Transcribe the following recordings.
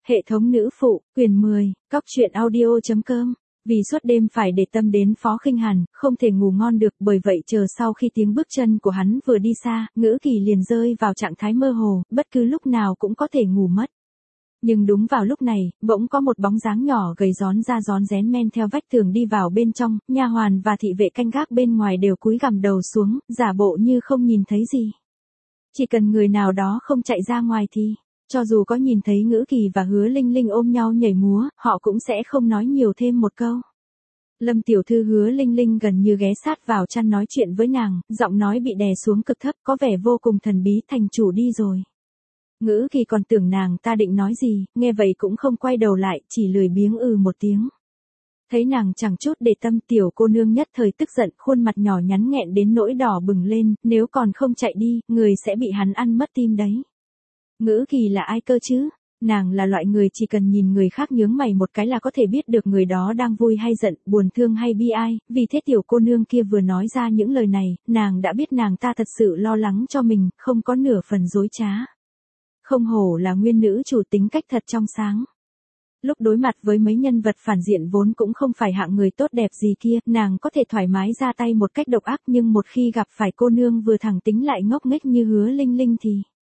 Hệ thống nữ phụ, quyền 10, Cóc truyện audio.com. Vì suốt đêm phải để tâm đến Phó Khinh Hàn, không thể ngủ ngon được, bởi vậy chờ sau khi tiếng bước chân của hắn vừa đi xa, Ngữ Kỳ liền rơi vào trạng thái mơ hồ, bất cứ lúc nào cũng có thể ngủ mất. Nhưng đúng vào lúc này, bỗng có một bóng dáng nhỏ gầy rón ra rón rén men theo vách tường đi vào bên trong, nha hoàn và thị vệ canh gác bên ngoài đều cúi gằm đầu xuống, giả bộ như không nhìn thấy gì. Chỉ cần người nào đó không chạy ra ngoài thì, cho dù có nhìn thấy Ngữ Kỳ và Hứa Linh Linh ôm nhau nhảy múa, họ cũng sẽ không nói nhiều thêm một câu. Lâm tiểu thư Hứa Linh Linh gần như ghé sát vào chăn nói chuyện với nàng, giọng nói bị đè xuống cực thấp, có vẻ vô cùng thần bí. Thành chủ đi rồi. Ngữ Kỳ còn tưởng nàng ta định nói gì, nghe vậy cũng không quay đầu lại, chỉ lười biếng một tiếng. Thấy nàng chẳng chút để tâm, tiểu cô nương nhất thời tức giận, khuôn mặt nhỏ nhắn nghẹn đến nỗi đỏ bừng lên, nếu còn không chạy đi, người sẽ bị hắn ăn mất tim đấy. Ngữ Kỳ là ai cơ chứ? Nàng là loại người chỉ cần nhìn người khác nhướng mày một cái là có thể biết được người đó đang vui hay giận, buồn thương hay bi ai, vì thế tiểu cô nương kia vừa nói ra những lời này, nàng đã biết nàng ta thật sự lo lắng cho mình, không có nửa phần dối trá. Không hổ là nguyên nữ chủ, tính cách thật trong sáng. Lúc đối mặt với mấy nhân vật phản diện vốn cũng không phải hạng người tốt đẹp gì kia, nàng có thể thoải mái ra tay một cách độc ác, nhưng một khi gặp phải cô nương vừa thẳng tính lại ngốc nghếch như Hứa Linh Linh thì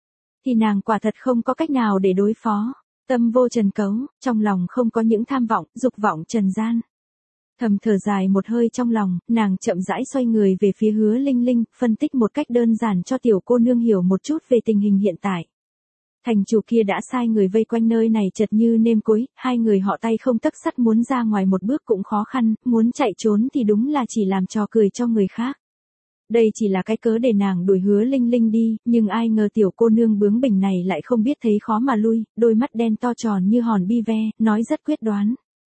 nàng quả thật không có cách nào để đối phó. Tâm vô trần cấu, trong lòng không có những tham vọng, dục vọng trần gian. Thầm thở dài một hơi trong lòng, nàng chậm rãi xoay người về phía Hứa Linh Linh, phân tích một cách đơn giản cho tiểu cô nương hiểu một chút về tình hình hiện tại. Thành chủ kia đã sai người vây quanh nơi này chật như nêm cối, hai người họ tay không tấc sắt, muốn ra ngoài một bước cũng khó khăn, muốn chạy trốn thì đúng là chỉ làm trò cười cho người khác. Đây chỉ là cái cớ để nàng đuổi Hứa Linh Linh đi, nhưng ai ngờ tiểu cô nương bướng bỉnh này lại không biết thấy khó mà lui, đôi mắt đen to tròn như hòn bi ve, nói rất quyết đoán.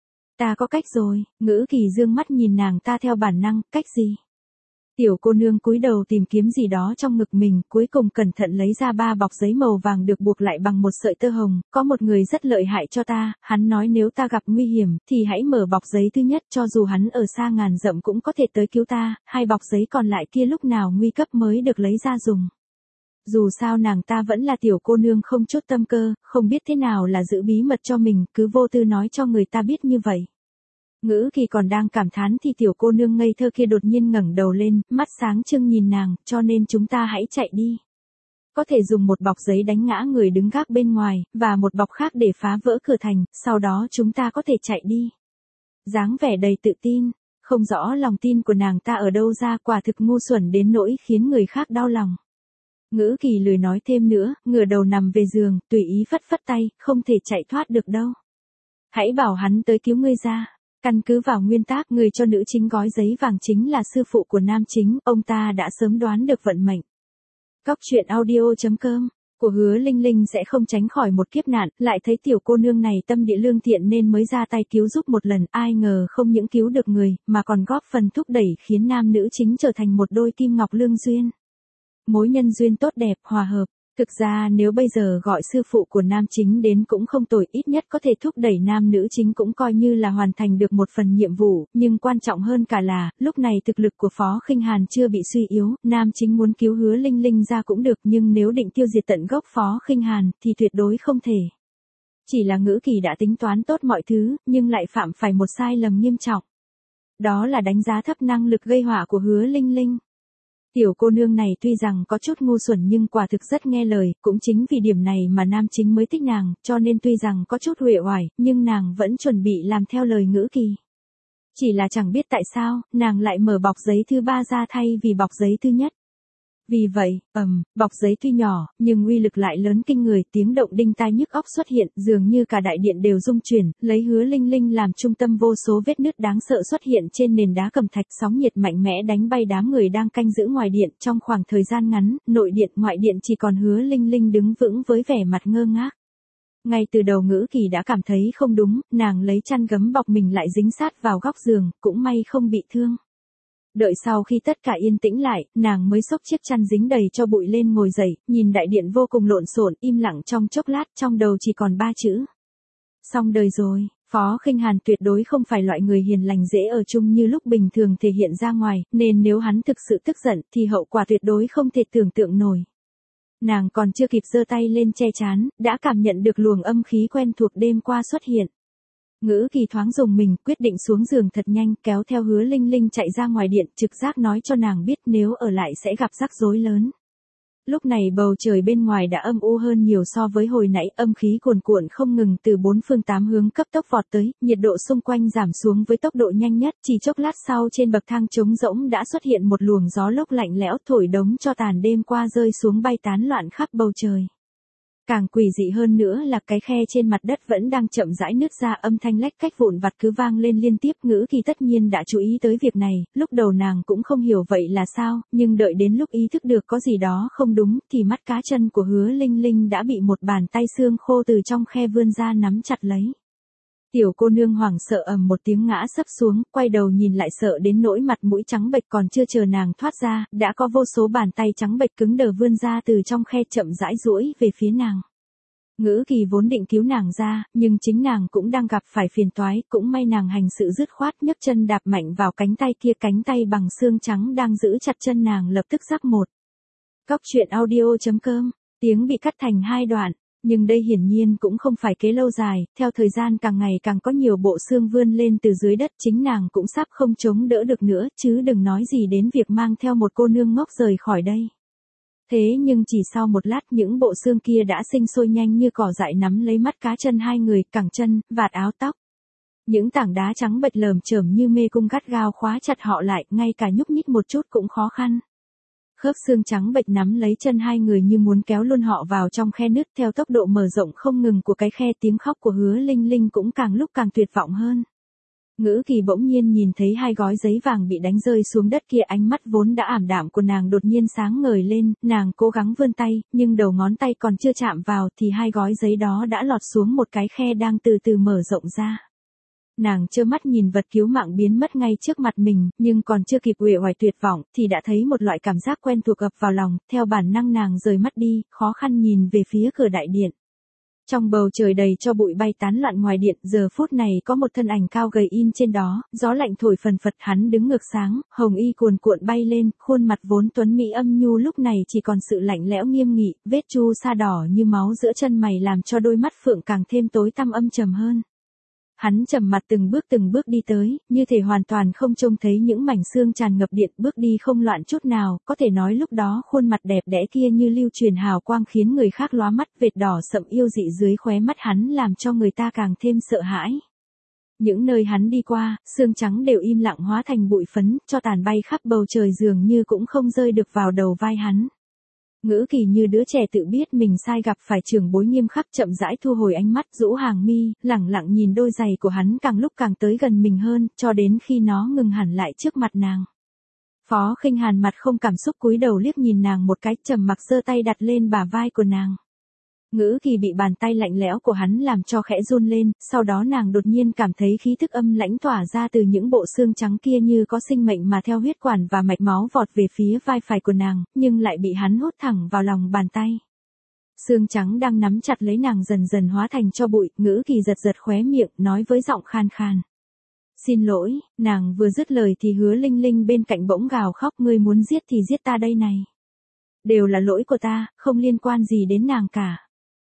Ta có cách rồi. Ngữ Kỳ dương mắt nhìn nàng ta theo bản năng. Cách gì? Tiểu cô nương cúi đầu tìm kiếm gì đó trong ngực mình, cuối cùng cẩn thận lấy ra 3 bọc giấy màu vàng được buộc lại bằng một sợi tơ hồng. Có một người rất lợi hại cho ta, hắn nói nếu ta gặp nguy hiểm, thì hãy mở bọc giấy thứ nhất, cho dù hắn ở xa ngàn dặm cũng có thể tới cứu ta, 2 bọc giấy còn lại kia lúc nào nguy cấp mới được lấy ra dùng. Dù sao nàng ta vẫn là tiểu cô nương không chút tâm cơ, không biết thế nào là giữ bí mật cho mình, cứ vô tư nói cho người ta biết như vậy. Ngữ Kỳ còn đang cảm thán thì tiểu cô nương ngây thơ kia đột nhiên ngẩng đầu lên, mắt sáng trưng nhìn nàng, cho nên chúng ta hãy chạy đi. Có thể dùng một bọc giấy đánh ngã người đứng gác bên ngoài, và một bọc khác để phá vỡ cửa thành, sau đó chúng ta có thể chạy đi. Dáng vẻ đầy tự tin, không rõ lòng tin của nàng ta ở đâu ra, quả thực ngu xuẩn đến nỗi khiến người khác đau lòng. Ngữ Kỳ lười nói thêm nữa, ngửa đầu nằm về giường, tùy ý phất phất tay, không thể chạy thoát được đâu. Hãy bảo hắn tới cứu ngươi ra. Căn cứ vào nguyên tắc, người cho nữ chính gói giấy vàng chính là sư phụ của nam chính, ông ta đã sớm đoán được vận mệnh. Cóc truyện audio.com của Hứa Linh Linh sẽ không tránh khỏi một kiếp nạn, lại thấy tiểu cô nương này tâm địa lương thiện nên mới ra tay cứu giúp một lần, ai ngờ không những cứu được người, mà còn góp phần thúc đẩy khiến nam nữ chính trở thành một đôi kim ngọc lương duyên. Mối nhân duyên tốt đẹp, hòa hợp. Thực ra nếu bây giờ gọi sư phụ của nam chính đến cũng không tồi, ít nhất có thể thúc đẩy nam nữ chính cũng coi như là hoàn thành được một phần nhiệm vụ, nhưng quan trọng hơn cả là, lúc này thực lực của Phó Khinh Hàn chưa bị suy yếu, nam chính muốn cứu Hứa Linh Linh ra cũng được, nhưng nếu định tiêu diệt tận gốc Phó Khinh Hàn, thì tuyệt đối không thể. Chỉ là Ngữ Kỳ đã tính toán tốt mọi thứ, nhưng lại phạm phải một sai lầm nghiêm trọng. Đó là đánh giá thấp năng lực gây họa của Hứa Linh Linh. Tiểu cô nương này tuy rằng có chút ngu xuẩn nhưng quả thực rất nghe lời, cũng chính vì điểm này mà nam chính mới thích nàng, cho nên tuy rằng có chút uể oải, nhưng nàng vẫn chuẩn bị làm theo lời Ngữ Kỳ. Chỉ là chẳng biết tại sao, nàng lại mở bọc giấy thứ 3 ra thay vì bọc giấy thứ nhất. Vì vậy, bọc giấy tuy nhỏ, nhưng uy lực lại lớn kinh người, tiếng động đinh tai nhức óc xuất hiện, dường như cả đại điện đều rung chuyển, lấy Hứa Linh Linh làm trung tâm, vô số vết nứt đáng sợ xuất hiện trên nền đá cẩm thạch, sóng nhiệt mạnh mẽ đánh bay đám người đang canh giữ ngoài điện, trong khoảng thời gian ngắn, nội điện, ngoại điện chỉ còn Hứa Linh Linh đứng vững với vẻ mặt ngơ ngác. Ngay từ đầu Ngữ Kỳ đã cảm thấy không đúng, nàng lấy chăn gấm bọc mình lại dính sát vào góc giường, cũng may không bị thương. Đợi sau khi tất cả yên tĩnh lại, nàng mới xốc chiếc chăn dính đầy cho bụi lên ngồi dậy, nhìn đại điện vô cùng lộn xộn, im lặng trong chốc lát, trong đầu chỉ còn 3 chữ. Xong đời rồi. Phó Khinh Hàn tuyệt đối không phải loại người hiền lành dễ ở chung như lúc bình thường thể hiện ra ngoài, nên nếu hắn thực sự tức giận thì hậu quả tuyệt đối không thể tưởng tượng nổi. Nàng còn chưa kịp giơ tay lên che trán, đã cảm nhận được luồng âm khí quen thuộc đêm qua xuất hiện. Ngữ Kỳ thoáng rùng mình, quyết định xuống giường thật nhanh, kéo theo Hứa Linh Linh chạy ra ngoài điện, trực giác nói cho nàng biết nếu ở lại sẽ gặp rắc rối lớn. Lúc này bầu trời bên ngoài đã âm u hơn nhiều so với hồi nãy, âm khí cuồn cuộn không ngừng từ bốn phương tám hướng cấp tốc vọt tới, nhiệt độ xung quanh giảm xuống với tốc độ nhanh nhất, chỉ chốc lát sau trên bậc thang trống rỗng đã xuất hiện một luồng gió lốc lạnh lẽo thổi đống tro tàn đêm qua rơi xuống bay tán loạn khắp bầu trời. Càng quỷ dị hơn nữa là cái khe trên mặt đất vẫn đang chậm rãi nứt ra, âm thanh lách cách vụn vặt cứ vang lên liên tiếp. Ngữ Kỳ tất nhiên đã chú ý tới việc này, lúc đầu nàng cũng không hiểu vậy là sao, nhưng đợi đến lúc ý thức được có gì đó không đúng, thì mắt cá chân của Hứa Linh Linh đã bị một bàn tay xương khô từ trong khe vươn ra nắm chặt lấy. Tiểu cô nương hoảng sợ ầm một tiếng ngã sấp xuống, quay đầu nhìn lại sợ đến nỗi mặt mũi trắng bệch, còn chưa chờ nàng thoát ra, đã có vô số bàn tay trắng bệch cứng đờ vươn ra từ trong khe chậm rãi duỗi về phía nàng. Ngữ Kỳ vốn định cứu nàng ra, nhưng chính nàng cũng đang gặp phải phiền toái, cũng may nàng hành sự dứt khoát, nhấc chân đạp mạnh vào cánh tay kia, cánh tay bằng xương trắng đang giữ chặt chân nàng lập tức rắc một. Cóc truyện audio.com, tiếng bị cắt thành hai đoạn. Nhưng đây hiển nhiên cũng không phải kế lâu dài, theo thời gian càng ngày càng có nhiều bộ xương vươn lên từ dưới đất, chính nàng cũng sắp không chống đỡ được nữa, chứ đừng nói gì đến việc mang theo một cô nương ngốc rời khỏi đây. Thế nhưng chỉ sau một lát những bộ xương kia đã sinh sôi nhanh như cỏ dại nắm lấy mắt cá chân hai người, cẳng chân, vạt áo tóc. Những tảng đá trắng bệch lởm chởm như mê cung gắt gao khóa chặt họ lại, ngay cả nhúc nhích một chút cũng khó khăn. Khớp xương trắng bệch nắm lấy chân hai người như muốn kéo luôn họ vào trong khe nứt, theo tốc độ mở rộng không ngừng của cái khe, tiếng khóc của Hứa Linh Linh cũng càng lúc càng tuyệt vọng hơn. Ngữ Kỳ bỗng nhiên nhìn thấy hai gói giấy vàng bị đánh rơi xuống đất kia, ánh mắt vốn đã ảm đạm của nàng đột nhiên sáng ngời lên, nàng cố gắng vươn tay, nhưng đầu ngón tay còn chưa chạm vào thì hai gói giấy đó đã lọt xuống một cái khe đang từ từ mở rộng ra. Nàng trơ mắt nhìn vật cứu mạng biến mất ngay trước mặt mình, nhưng còn chưa kịp uể oải tuyệt vọng, thì đã thấy một loại cảm giác quen thuộc ập vào lòng, theo bản năng nàng rời mắt đi, khó khăn nhìn về phía cửa đại điện. Trong bầu trời đầy cho bụi bay tán loạn ngoài điện, giờ phút này có một thân ảnh cao gầy in trên đó, gió lạnh thổi phần phật, hắn đứng ngược sáng, hồng y cuồn cuộn bay lên, khuôn mặt vốn tuấn mỹ âm nhu lúc này chỉ còn sự lạnh lẽo nghiêm nghị, vết chu sa đỏ như máu giữa chân mày làm cho đôi mắt phượng càng thêm tối tăm âm trầm hơn. Hắn trầm mặt từng bước đi tới, như thể hoàn toàn không trông thấy những mảnh xương tràn ngập điện, bước đi không loạn chút nào, có thể nói lúc đó khuôn mặt đẹp đẽ kia như lưu truyền hào quang khiến người khác lóa mắt, vệt đỏ sậm yêu dị dưới khóe mắt hắn làm cho người ta càng thêm sợ hãi. Những nơi hắn đi qua, xương trắng đều im lặng hóa thành bụi phấn, cho tàn bay khắp bầu trời dường như cũng không rơi được vào đầu vai hắn. Ngữ Kỳ như đứa trẻ tự biết mình sai gặp phải trưởng bối nghiêm khắc, chậm rãi thu hồi ánh mắt, rũ hàng mi, lẳng lặng nhìn đôi giày của hắn càng lúc càng tới gần mình hơn, cho đến khi nó ngừng hẳn lại trước mặt nàng. Phó Khinh Hàn mặt không cảm xúc cúi đầu liếc nhìn nàng một cái, trầm mặc giơ tay đặt lên bả vai của nàng. Ngữ Kỳ bị bàn tay lạnh lẽo của hắn làm cho khẽ run lên, sau đó nàng đột nhiên cảm thấy khí thức âm lãnh tỏa ra từ những bộ xương trắng kia như có sinh mệnh mà theo huyết quản và mạch máu vọt về phía vai phải của nàng, nhưng lại bị hắn hút thẳng vào lòng bàn tay. Xương trắng đang nắm chặt lấy nàng dần dần hóa thành tro bụi, Ngữ Kỳ giật giật khóe miệng, nói với giọng khan khan. Xin lỗi, nàng vừa dứt lời thì Hứa Linh Linh bên cạnh bỗng gào khóc, ngươi muốn giết thì giết ta đây này. Đều là lỗi của ta, không liên quan gì đến nàng cả.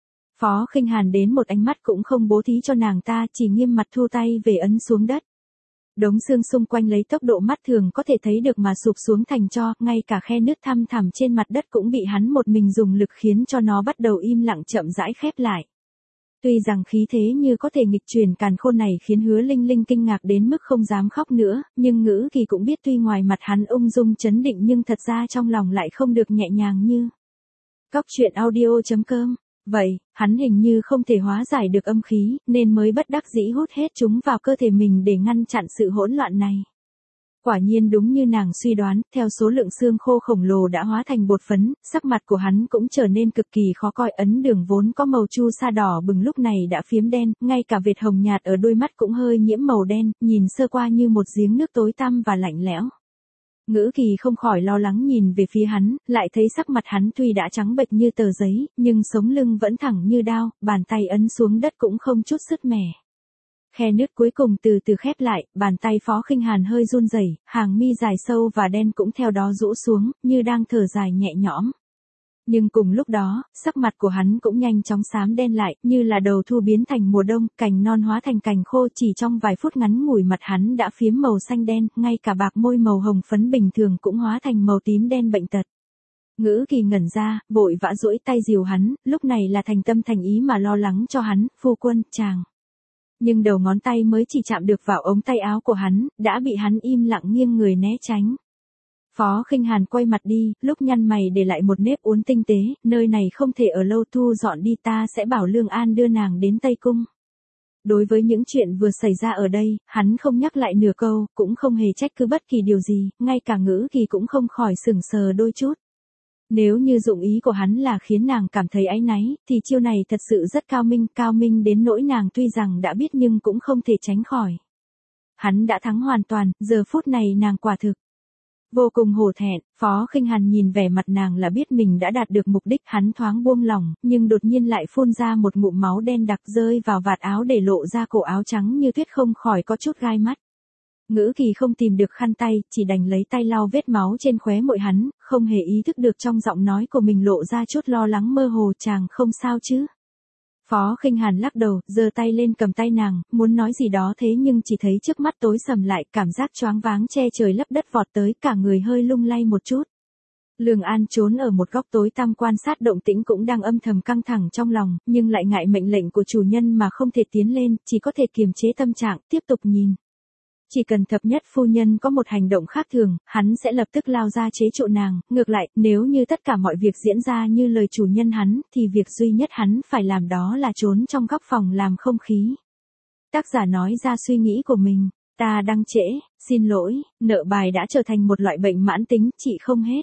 Phó Khinh Hàn đến một ánh mắt cũng không bố thí cho nàng ta, chỉ nghiêm mặt thu tay về ấn xuống đất. Đống xương xung quanh lấy tốc độ mắt thường có thể thấy được mà sụp xuống thành tro, ngay cả khe nứt thăm thẳm trên mặt đất cũng bị hắn một mình dùng lực khiến cho nó bắt đầu im lặng chậm rãi khép lại. Tuy rằng khí thế như có thể nghịch chuyển càn khôn này khiến Hứa Linh Linh kinh ngạc đến mức không dám khóc nữa, nhưng Ngữ Kỳ cũng biết tuy ngoài mặt hắn ung dung chấn định nhưng thật ra trong lòng lại không được nhẹ nhàng như. Cóc truyện audio.com. Vậy, hắn hình như không thể hóa giải được âm khí, nên mới bất đắc dĩ hút hết chúng vào cơ thể mình để ngăn chặn sự hỗn loạn này. Quả nhiên đúng như nàng suy đoán, theo số lượng xương khô khổng lồ đã hóa thành bột phấn, sắc mặt của hắn cũng trở nên cực kỳ khó coi, ấn đường vốn có màu chu sa đỏ bừng lúc này đã phiếm đen, ngay cả vệt hồng nhạt ở đôi mắt cũng hơi nhiễm màu đen, nhìn sơ qua như một giếng nước tối tăm và lạnh lẽo. Ngữ Kỳ không khỏi lo lắng nhìn về phía hắn, lại thấy sắc mặt hắn tuy đã trắng bệch như tờ giấy, nhưng sống lưng vẫn thẳng như đao, bàn tay ấn xuống đất cũng không chút sứt mẻ. Khe nứt cuối cùng từ từ khép lại, bàn tay Phó Khinh Hàn hơi run rẩy, hàng mi dài sâu và đen cũng theo đó rũ xuống, như đang thở dài nhẹ nhõm. Nhưng cùng lúc đó, sắc mặt của hắn cũng nhanh chóng xám đen lại, như là đầu thu biến thành mùa đông, cành non hóa thành cành khô, chỉ trong vài phút ngắn ngủi mặt hắn đã phiếm màu xanh đen, ngay cả bạc môi màu hồng phấn bình thường cũng hóa thành màu tím đen bệnh tật. Ngữ Kỳ ngẩn ra, vội vã duỗi tay dìu hắn, lúc này là thành tâm thành ý mà lo lắng cho hắn, phu quân, chàng. Nhưng đầu ngón tay mới chỉ chạm được vào ống tay áo của hắn, đã bị hắn im lặng nghiêng người né tránh. Phó Khinh Hàn quay mặt đi, lúc nhăn mày để lại một nếp uốn tinh tế, nơi này không thể ở lâu, thu dọn đi, ta sẽ bảo Lương An đưa nàng đến Tây Cung. Đối với những chuyện vừa xảy ra ở đây, hắn không nhắc lại nửa câu, cũng không hề trách cứ bất kỳ điều gì, ngay cả Ngữ Kỳ cũng không khỏi sửng sờ đôi chút. Nếu như dụng ý của hắn là khiến nàng cảm thấy áy náy, thì chiêu này thật sự rất cao minh đến nỗi nàng tuy rằng đã biết nhưng cũng không thể tránh khỏi. Hắn đã thắng hoàn toàn, giờ phút này nàng quả thực vô cùng hổ thẹn. Phó Khinh Hàn nhìn vẻ mặt nàng là biết mình đã đạt được mục đích, hắn thoáng buông lỏng, nhưng đột nhiên lại phun ra một ngụm máu đen đặc rơi vào vạt áo để lộ ra cổ áo trắng như tuyết, không khỏi có chút gai mắt. Ngữ Kỳ không tìm được khăn tay, chỉ đành lấy tay lau vết máu trên khóe môi hắn, không hề ý thức được trong giọng nói của mình lộ ra chút lo lắng mơ hồ, chàng không sao chứ? Phó Khinh Hàn lắc đầu, giơ tay lên cầm tay nàng, muốn nói gì đó thế nhưng chỉ thấy trước mắt tối sầm lại, cảm giác choáng váng che trời lấp đất vọt tới, cả người hơi lung lay một chút. Lương An trốn ở một góc tối tăm quan sát động tĩnh cũng đang âm thầm căng thẳng trong lòng, nhưng lại ngại mệnh lệnh của chủ nhân mà không thể tiến lên, chỉ có thể kiềm chế tâm trạng, tiếp tục nhìn. Chỉ cần thập nhất phu nhân có một hành động khác thường, hắn sẽ lập tức lao ra chế trụ nàng, ngược lại, nếu như tất cả mọi việc diễn ra như lời chủ nhân hắn, thì việc duy nhất hắn phải làm đó là trốn trong góc phòng làm không khí. Tác giả nói ra suy nghĩ của mình, ta đang trễ, xin lỗi, nợ bài đã trở thành một loại bệnh mãn tính, trị không hết.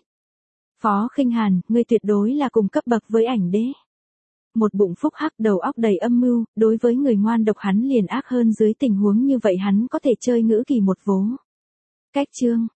Phó Khinh Hàn, ngươi tuyệt đối là cùng cấp bậc với ảnh đế. Một bụng phúc hắc, đầu óc đầy âm mưu, đối với người ngoan độc hắn liền ác hơn, dưới tình huống như vậy hắn có thể chơi Ngữ Kỳ một vố. Cách chương